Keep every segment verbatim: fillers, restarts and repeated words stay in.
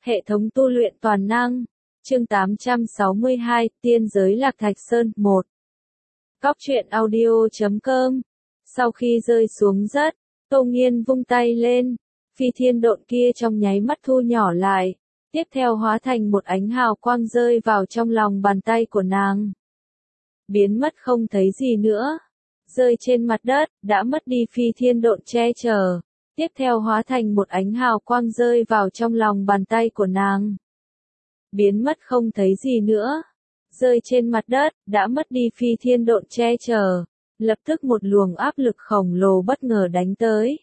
Hệ thống tu luyện toàn năng. Chương tám trăm sáu mươi hai, Tiên giới Lạc Thạch Sơn, một. Góc truyện audio chấm com. Sau khi rơi xuống đất, Tô Nghiên vung tay lên, phi thiên độn kia trong nháy mắt thu nhỏ lại, tiếp theo hóa thành một ánh hào quang rơi vào trong lòng bàn tay của nàng. Biến mất không thấy gì nữa, rơi trên mặt đất, đã mất đi phi thiên độn che chở. Tiếp theo hóa thành một ánh hào quang rơi vào trong lòng bàn tay của nàng. Biến mất không thấy gì nữa. Rơi trên mặt đất, đã mất đi phi thiên độn che chở. Lập tức một luồng áp lực khổng lồ bất ngờ đánh tới.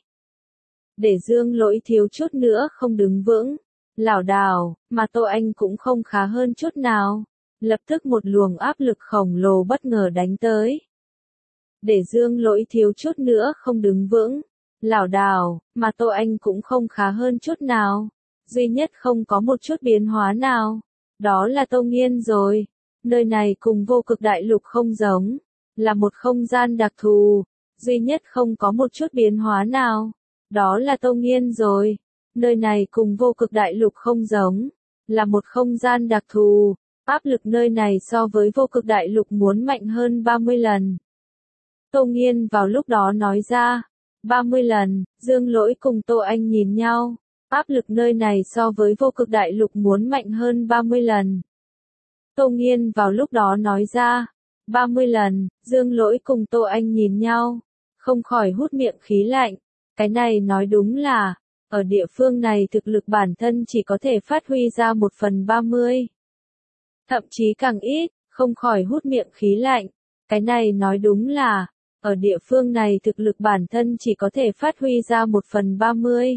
Để Dương Lỗi thiếu chút nữa không đứng vững. Lảo đảo, mà Tô Anh cũng không khá hơn chút nào. Lập tức một luồng áp lực khổng lồ bất ngờ đánh tới. Để Dương Lỗi thiếu chút nữa không đứng vững. Lảo đảo, mà Tô Anh cũng không khá hơn chút nào. Duy nhất không có một chút biến hóa nào. Đó là Tô Nghiên rồi. Nơi này cùng vô cực đại lục không giống. Là một không gian đặc thù. Duy nhất không có một chút biến hóa nào. Đó là Tô Nghiên rồi. Nơi này cùng vô cực đại lục không giống. Là một không gian đặc thù. Áp lực nơi này so với vô cực đại lục muốn mạnh hơn ba mươi lần. Tô Nghiên vào lúc đó nói ra. ba mươi lần, Dương Lỗi cùng Tô Anh nhìn nhau. Áp lực nơi này so với vô cực đại lục muốn mạnh hơn ba mươi lần. Tô Nghiên vào lúc đó nói ra. ba mươi lần, Dương Lỗi cùng Tô Anh nhìn nhau. Không khỏi hút miệng khí lạnh. Cái này nói đúng là, ở địa phương này thực lực bản thân chỉ có thể phát huy ra một phần ba mươi. Thậm chí càng ít, không khỏi hút miệng khí lạnh. Cái này nói đúng là, ở địa phương này thực lực bản thân chỉ có thể phát huy ra một phần ba mươi.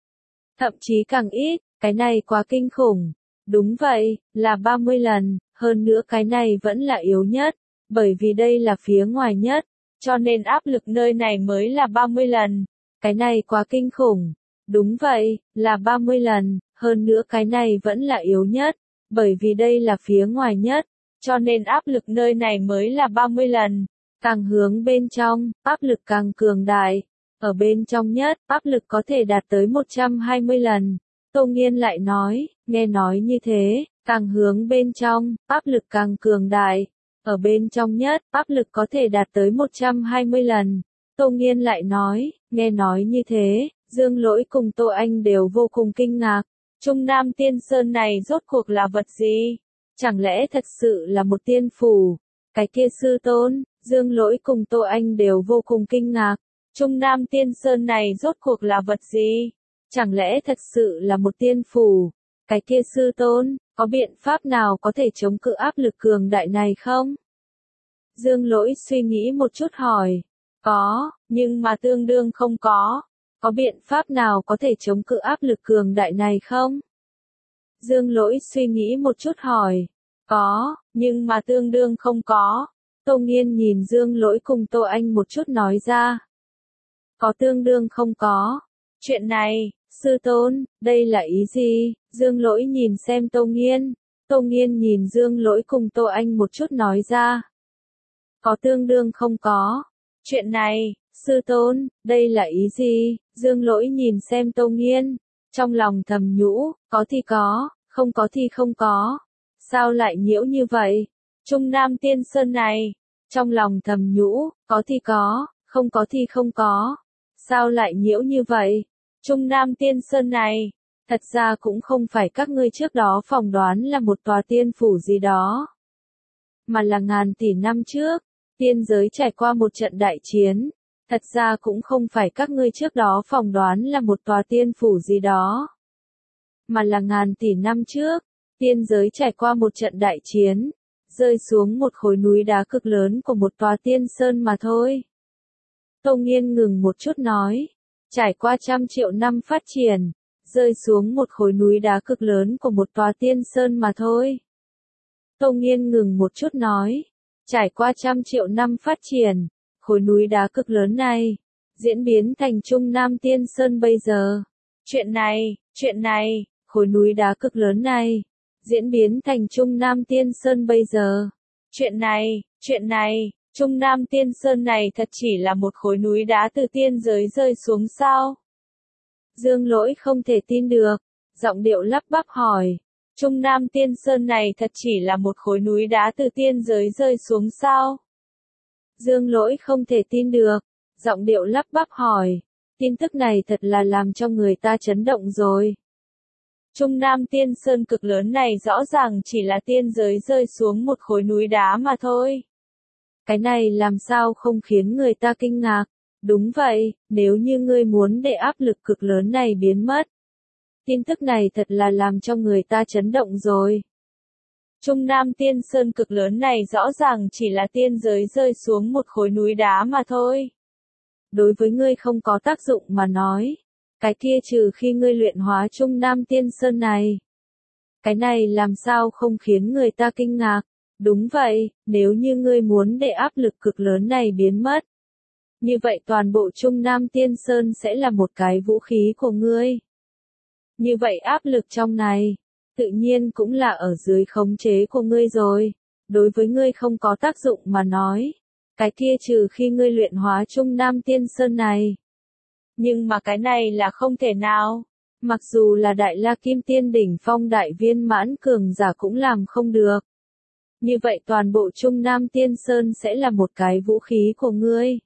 Thậm chí càng ít, cái này quá kinh khủng. Đúng vậy, là ba mươi lần, hơn nữa cái này vẫn là yếu nhất, bởi vì đây là phía ngoài nhất, cho nên áp lực nơi này mới là ba mươi lần. Cái này quá kinh khủng. Đúng vậy, là ba mươi lần, hơn nữa cái này vẫn là yếu nhất, bởi vì đây là phía ngoài nhất, cho nên áp lực nơi này mới là ba mươi lần. Càng hướng bên trong, áp lực càng cường đại. Ở bên trong nhất, áp lực có thể đạt tới một trăm hai mươi lần. Tô Nghiên lại nói, nghe nói như thế, càng hướng bên trong, áp lực càng cường đại. Ở bên trong nhất, áp lực có thể đạt tới một trăm hai mươi lần. Tô Nghiên lại nói, nghe nói như thế, Dương Lỗi cùng Tô Anh đều vô cùng kinh ngạc. Trung Nam Tiên Sơn này rốt cuộc là vật gì? Chẳng lẽ thật sự là một tiên phủ? Cái kia sư tôn? Dương Lỗi cùng Tô Anh đều vô cùng kinh ngạc. Trung Nam Tiên Sơn này rốt cuộc là vật gì? Chẳng lẽ thật sự là một tiên phủ? Cái kia sư tôn, có biện pháp nào có thể chống cự áp lực cường đại này không? Dương Lỗi suy nghĩ một chút hỏi. Có, nhưng mà tương đương không có. Có biện pháp nào có thể chống cự áp lực cường đại này không? Dương Lỗi suy nghĩ một chút hỏi. Có, nhưng mà tương đương không có. Tô Nghiên nhìn Dương Lỗi cùng Tô Anh một chút nói ra. Có tương đương không có. Chuyện này, sư tôn, đây là ý gì? Dương Lỗi nhìn xem Tô Nghiên. Tô Nghiên nhìn Dương Lỗi cùng Tô Anh một chút nói ra. Có tương đương không có. Chuyện này, sư tôn, đây là ý gì? Dương Lỗi nhìn xem Tô Nghiên. Trong lòng thầm nhũ, có thì có, không có thì không có. Sao lại nhiễu như vậy? Trung Nam Tiên Sơn này. Trong lòng thầm nhũ, có thì có, không có thì không có. Sao lại nhiễu như vậy? Trung Nam Tiên Sơn này. Thật ra cũng không phải các ngươi trước đó phỏng đoán là một tòa tiên phủ gì đó. Mà là ngàn tỷ năm trước, tiên giới trải qua một trận đại chiến. Thật ra cũng không phải các ngươi trước đó phỏng đoán là một tòa tiên phủ gì đó. Mà là ngàn tỷ năm trước, tiên giới trải qua một trận đại chiến. Rơi xuống một khối núi đá cực lớn của một tòa tiên sơn mà thôi. Tô Nghiên ngừng một chút nói. Trải qua trăm triệu năm phát triển. Rơi xuống một khối núi đá cực lớn của một tòa tiên sơn mà thôi. Tô Nghiên ngừng một chút nói. Trải qua trăm triệu năm phát triển. Khối núi đá cực lớn này. Diễn biến thành Trung Nam Tiên Sơn bây giờ. Chuyện này, chuyện này, khối núi đá cực lớn này. Diễn biến thành Trung Nam Tiên Sơn bây giờ. Chuyện này, chuyện này, Trung Nam Tiên Sơn này thật chỉ là một khối núi đá từ tiên giới rơi xuống sao? Dương Lỗi không thể tin được. giọng điệu lắp bắp hỏi. Trung Nam Tiên Sơn này thật chỉ là một khối núi đá từ tiên giới rơi xuống sao? Dương Lỗi không thể tin được, giọng điệu lắp bắp hỏi. Tin tức này thật là làm cho người ta chấn động rồi. Trung Nam Tiên Sơn cực lớn này rõ ràng chỉ là tiên giới rơi xuống một khối núi đá mà thôi. Cái này làm sao không khiến người ta kinh ngạc? Đúng vậy, nếu như ngươi muốn để áp lực cực lớn này biến mất. Tin tức này thật là làm cho người ta chấn động rồi. Trung Nam Tiên Sơn cực lớn này rõ ràng chỉ là tiên giới rơi xuống một khối núi đá mà thôi. Đối với ngươi không có tác dụng mà nói. Cái kia trừ khi ngươi luyện hóa Trung Nam Tiên Sơn này. Cái này làm sao không khiến người ta kinh ngạc? Đúng vậy, nếu như ngươi muốn để áp lực cực lớn này biến mất. Như vậy toàn bộ Trung Nam Tiên Sơn sẽ là một cái vũ khí của ngươi. Như vậy áp lực trong này, tự nhiên cũng là ở dưới khống chế của ngươi rồi. Đối với ngươi không có tác dụng mà nói. Cái kia trừ khi ngươi luyện hóa Trung Nam Tiên Sơn này. Nhưng mà cái này là không thể nào. Mặc dù là Đại La Kim Tiên đỉnh phong đại viên mãn cường giả cũng làm không được. Như vậy toàn bộ Trung Nam Tiên Sơn sẽ là một cái vũ khí của ngươi.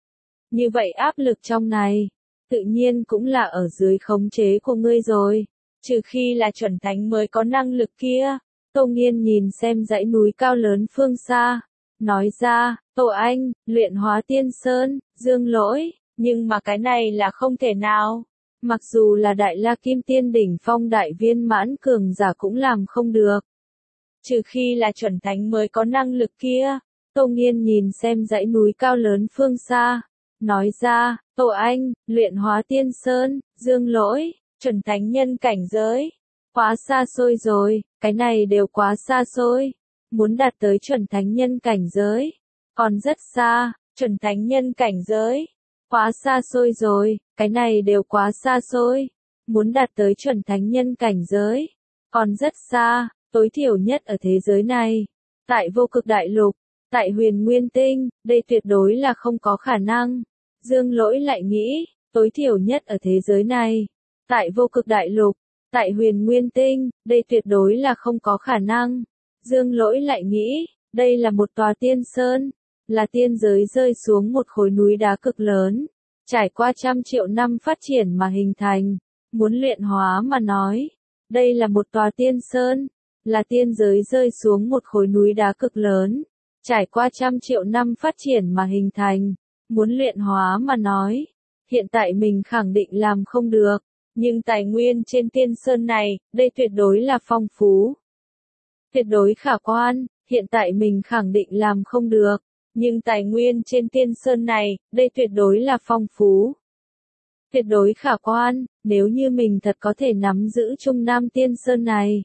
Như vậy áp lực trong này, tự nhiên cũng là ở dưới khống chế của ngươi rồi. Trừ khi là chuẩn thánh mới có năng lực kia. Tô Nghiên nhìn xem dãy núi cao lớn phương xa. Nói ra, Tô Anh, luyện hóa Tiên Sơn, Dương Lỗi. Nhưng mà cái này là không thể nào. Mặc dù là Đại La Kim Tiên đỉnh phong đại viên mãn cường giả cũng làm không được. Trừ khi là chuẩn thánh mới có năng lực kia. Tô Nghiên nhìn xem dãy núi cao lớn phương xa. Nói ra, Tô Anh, luyện hóa Tiên Sơn, Dương Lỗi, chuẩn thánh nhân cảnh giới. Quá xa xôi rồi, cái này đều quá xa xôi. Muốn đạt tới chuẩn thánh nhân cảnh giới. Còn rất xa, chuẩn thánh nhân cảnh giới. Quá xa xôi rồi, cái này đều quá xa xôi. Muốn đạt tới chuẩn thánh nhân cảnh giới. Còn rất xa, tối thiểu nhất ở thế giới này. Tại vô cực đại lục, tại huyền nguyên tinh, đây tuyệt đối là không có khả năng. Dương Lỗi lại nghĩ, tối thiểu nhất ở thế giới này. Tại vô cực đại lục, tại huyền nguyên tinh, đây tuyệt đối là không có khả năng. Dương Lỗi lại nghĩ, đây là một tòa tiên sơn. Là tiên giới rơi xuống một khối núi đá cực lớn, trải qua trăm triệu năm phát triển mà hình thành, muốn luyện hóa mà nói, đây là một tòa tiên sơn, là tiên giới rơi xuống một khối núi đá cực lớn, trải qua trăm triệu năm phát triển mà hình thành, muốn luyện hóa mà nói, hiện tại mình khẳng định làm không được, nhưng tài nguyên trên tiên sơn này, đây tuyệt đối là phong phú, tuyệt đối khả quan, hiện tại mình khẳng định làm không được. Nhưng tài nguyên trên tiên sơn này, đây tuyệt đối là phong phú. Tuyệt đối khả quan, nếu như mình thật có thể nắm giữ Trung Nam Tiên Sơn này.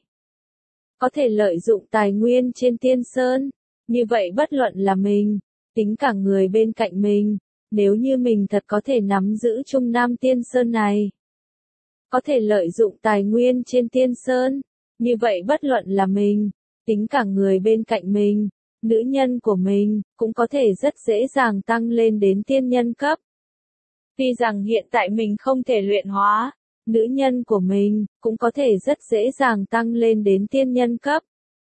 Có thể lợi dụng tài nguyên trên tiên sơn. Như vậy bất luận là mình, tính cả người bên cạnh mình. Nếu như mình thật có thể nắm giữ Trung Nam Tiên Sơn này. Có thể lợi dụng tài nguyên trên tiên sơn. Như vậy bất luận là mình, tính cả người bên cạnh mình. Nữ nhân của mình, cũng có thể rất dễ dàng tăng lên đến tiên nhân cấp. Tuy rằng hiện tại mình không thể luyện hóa, nữ nhân của mình, cũng có thể rất dễ dàng tăng lên đến tiên nhân cấp.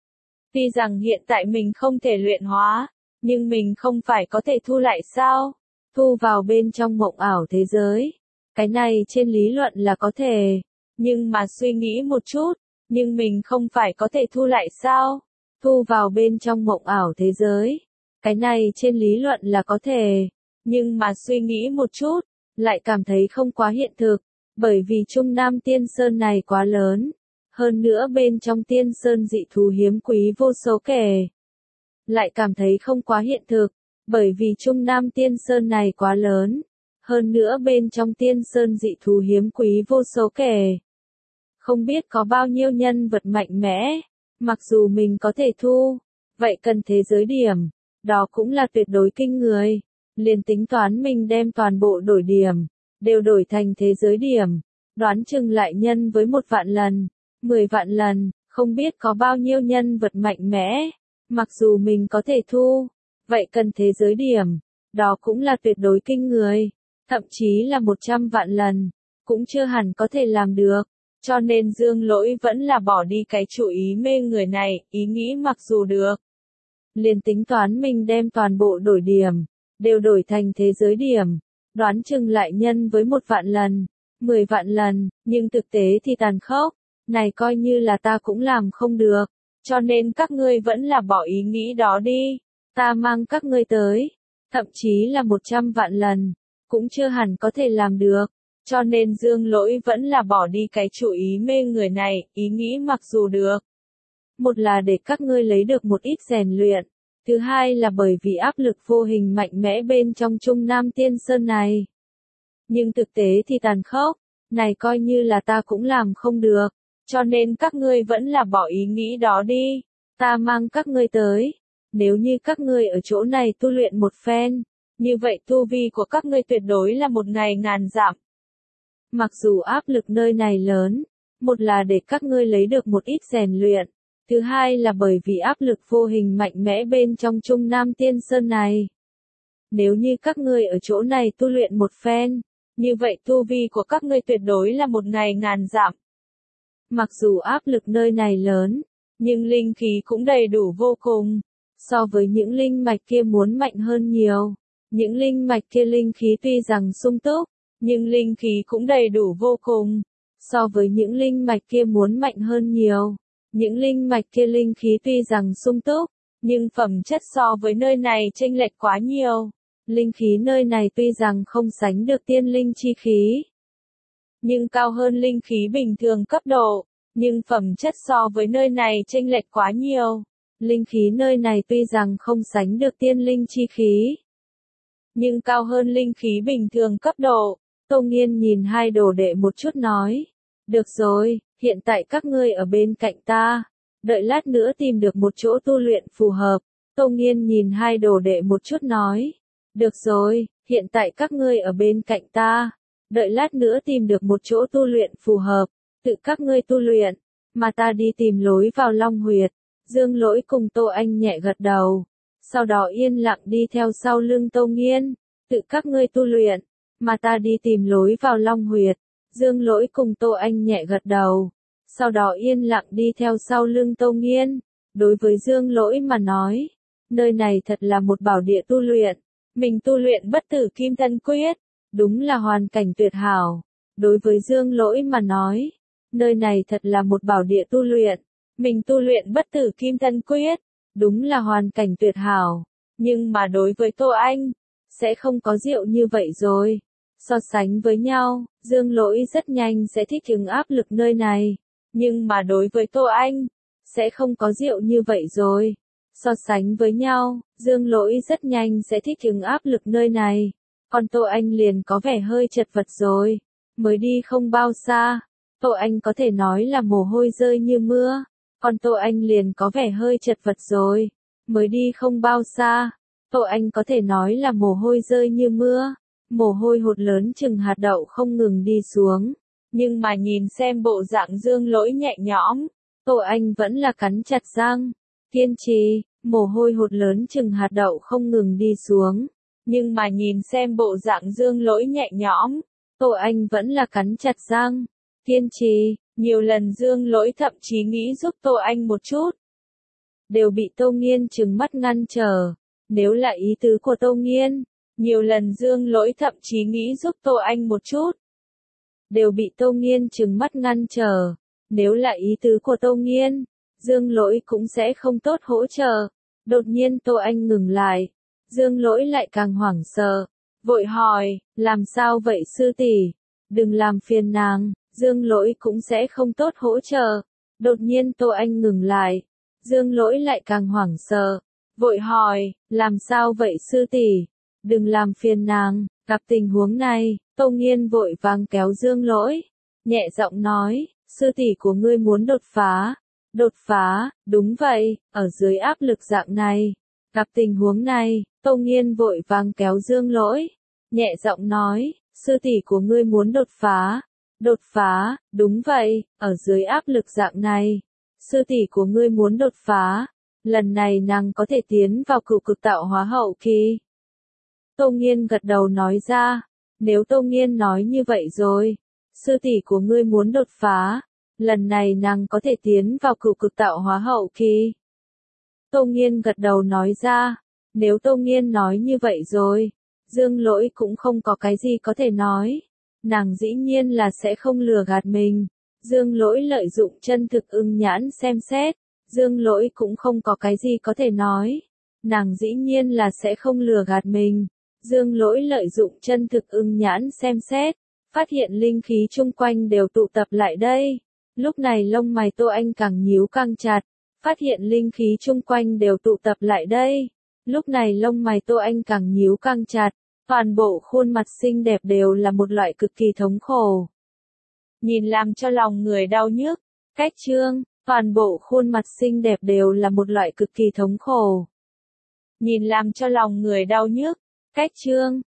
Tuy rằng hiện tại mình không thể luyện hóa, nhưng mình không phải có thể thu lại sao? Thu vào bên trong mộng ảo thế giới. Cái này trên lý luận là có thể, nhưng mà suy nghĩ một chút, nhưng mình không phải có thể thu lại sao? Thu vào bên trong mộng ảo thế giới. Cái này trên lý luận là có thể, nhưng mà suy nghĩ một chút, lại cảm thấy không quá hiện thực, bởi vì Trung Nam Tiên Sơn này quá lớn. Hơn nữa bên trong Tiên Sơn dị thú hiếm quý vô số kể. Lại cảm thấy không quá hiện thực, bởi vì Trung Nam Tiên Sơn này quá lớn. Hơn nữa bên trong Tiên Sơn dị thú hiếm quý vô số kể. Không biết có bao nhiêu nhân vật mạnh mẽ. Mặc dù mình có thể thu, vậy cần thế giới điểm, đó cũng là tuyệt đối kinh người. Liền tính toán mình đem toàn bộ đổi điểm, đều đổi thành thế giới điểm, đoán chừng lại nhân với một vạn lần, mười vạn lần, không biết có bao nhiêu nhân vật mạnh mẽ. Mặc dù mình có thể thu, vậy cần thế giới điểm, đó cũng là tuyệt đối kinh người, thậm chí là một trăm vạn lần, cũng chưa hẳn có thể làm được. cho nên Dương Lỗi vẫn là bỏ đi cái chủ ý mê người này, ý nghĩ mặc dù được. Liền tính toán mình đem toàn bộ đổi điểm, đều đổi thành thế giới điểm, đoán chừng lại nhân với một vạn lần, mười vạn lần, nhưng thực tế thì tàn khốc, này coi như là ta cũng làm không được, cho nên các ngươi vẫn là bỏ ý nghĩ đó đi, ta mang các ngươi tới, thậm chí là một trăm vạn lần, cũng chưa hẳn có thể làm được, cho nên Dương Lỗi vẫn là bỏ đi cái chủ ý mê người này, ý nghĩ mặc dù được. Một là để các ngươi lấy được một ít rèn luyện, thứ hai là bởi vì áp lực vô hình mạnh mẽ bên trong Trung Nam Tiên Sơn này. Nhưng thực tế thì tàn khốc, này coi như là ta cũng làm không được, cho nên các ngươi vẫn là bỏ ý nghĩ đó đi, ta mang các ngươi tới, nếu như các ngươi ở chỗ này tu luyện một phen, như vậy tu vi của các ngươi tuyệt đối là một ngày ngàn dặm. Mặc dù áp lực nơi này lớn, một là để các ngươi lấy được một ít rèn luyện, thứ hai là bởi vì áp lực vô hình mạnh mẽ bên trong Trung Nam Tiên Sơn này. Nếu như các ngươi ở chỗ này tu luyện một phen, như vậy tu vi của các ngươi tuyệt đối là một ngày ngàn dặm. Mặc dù áp lực nơi này lớn, nhưng linh khí cũng đầy đủ vô cùng, so với những linh mạch kia muốn mạnh hơn nhiều. Những linh mạch kia linh khí tuy rằng sung túc, nhưng linh khí cũng đầy đủ vô cùng, so với những linh mạch kia muốn mạnh hơn nhiều. Những linh mạch kia linh khí tuy rằng sung túc, nhưng phẩm chất so với nơi này chênh lệch quá nhiều. Linh khí nơi này tuy rằng không sánh được tiên linh chi khí, nhưng cao hơn linh khí bình thường cấp độ, nhưng phẩm chất so với nơi này chênh lệch quá nhiều. Linh khí nơi này tuy rằng không sánh được tiên linh chi khí, nhưng cao hơn linh khí bình thường cấp độ. Tô Nghiên nhìn hai đồ đệ một chút nói, được rồi, hiện tại các ngươi ở bên cạnh ta, đợi lát nữa tìm được một chỗ tu luyện phù hợp. Tô Nghiên nhìn hai đồ đệ một chút nói, được rồi, hiện tại các ngươi ở bên cạnh ta, đợi lát nữa tìm được một chỗ tu luyện phù hợp, tự các ngươi tu luyện, mà ta đi tìm lối vào Long Huyệt. Dương Lỗi cùng Tô Anh nhẹ gật đầu, sau đó yên lặng đi theo sau lưng Tô Nghiên, tự các ngươi tu luyện, mà ta đi tìm lối vào Long Huyệt. Dương Lỗi cùng Tô Anh nhẹ gật đầu, sau đó yên lặng đi theo sau lưng Tô Nghiên. Đối với Dương Lỗi mà nói, nơi này thật là một bảo địa tu luyện, mình tu luyện bất tử kim thân quyết, đúng là hoàn cảnh tuyệt hảo. Đối với Dương Lỗi mà nói, nơi này thật là một bảo địa tu luyện, mình tu luyện bất tử kim thân quyết, đúng là hoàn cảnh tuyệt hảo. Nhưng mà đối với Tô Anh, sẽ không có diệu như vậy rồi. So sánh với nhau, Dương Lỗi rất nhanh sẽ thích ứng áp lực nơi này. Nhưng mà đối với Tô Anh, sẽ không có diệu như vậy rồi. So sánh với nhau, Dương Lỗi rất nhanh sẽ thích ứng áp lực nơi này. Còn Tô Anh liền có vẻ hơi chật vật rồi. Mới đi không bao xa, Tô Anh có thể nói là mồ hôi rơi như mưa. Còn Tô Anh liền có vẻ hơi chật vật rồi. Mới đi không bao xa, Tô Anh có thể nói là mồ hôi rơi như mưa. Mồ hôi hột lớn chừng hạt đậu không ngừng đi xuống. Nhưng mà nhìn xem bộ dạng Dương Lỗi nhẹ nhõm, Tô Anh vẫn là cắn chặt răng. Kiên trì, mồ hôi hột lớn chừng hạt đậu không ngừng đi xuống. Nhưng mà nhìn xem bộ dạng Dương Lỗi nhẹ nhõm, Tô Anh vẫn là cắn chặt răng. Kiên trì, nhiều lần Dương Lỗi thậm chí nghĩ giúp Tô Anh một chút, đều bị Tô Nghiên trừng mắt ngăn trở. Nếu là ý tứ của Tô Nghiên, nhiều lần Dương Lỗi thậm chí nghĩ giúp Tô Anh một chút, đều bị Tô Nghiên trừng mắt ngăn trở. Nếu là ý tứ của Tô Nghiên, Dương Lỗi cũng sẽ không tốt hỗ trợ. Đột nhiên Tô Anh ngừng lại, Dương Lỗi lại càng hoảng sợ, vội hỏi, làm sao vậy sư tỷ? Đừng làm phiền nàng, Dương Lỗi cũng sẽ không tốt hỗ trợ. Đột nhiên Tô Anh ngừng lại, Dương Lỗi lại càng hoảng sợ, vội hỏi, làm sao vậy sư tỷ? Đừng làm phiền nàng. Gặp tình huống này, Tô Nghiên vội vàng kéo Dương Lỗi, nhẹ giọng nói, sư tỷ của ngươi muốn đột phá. Đột phá, đúng vậy, ở dưới áp lực dạng này. Gặp tình huống này, Tô Nghiên vội vàng kéo Dương Lỗi, nhẹ giọng nói, sư tỷ của ngươi muốn đột phá. Đột phá, đúng vậy, ở dưới áp lực dạng này. Sư tỷ của ngươi muốn đột phá. Lần này nàng có thể tiến vào cửu cực tạo hóa hậu kỳ. Tô Nghiên gật đầu nói ra, nếu Tô Nghiên nói như vậy rồi, sư tỷ của ngươi muốn đột phá, Lần này nàng có thể tiến vào cửu cực tạo hóa hậu kỳ. Tô Nghiên gật đầu nói ra, nếu Tô Nghiên nói như vậy rồi, Dương Lỗi cũng không có cái gì có thể nói. Nàng dĩ nhiên là sẽ không lừa gạt mình. Dương Lỗi lợi dụng chân thực ưng nhãn xem xét, Dương Lỗi cũng không có cái gì có thể nói. Nàng dĩ nhiên là sẽ không lừa gạt mình. Dương Lỗi lợi dụng chân thực ưng nhãn xem xét, phát hiện linh khí chung quanh đều tụ tập lại đây. Lúc này lông mày Tô Anh càng nhíu càng chặt, phát hiện linh khí chung quanh đều tụ tập lại đây. Lúc này lông mày Tô Anh càng nhíu càng chặt, toàn bộ khuôn mặt xinh đẹp đều là một loại cực kỳ thống khổ. Nhìn làm cho lòng người đau nhức, cách chương, toàn bộ khuôn mặt xinh đẹp đều là một loại cực kỳ thống khổ. Nhìn làm cho lòng người đau nhức, cách chương,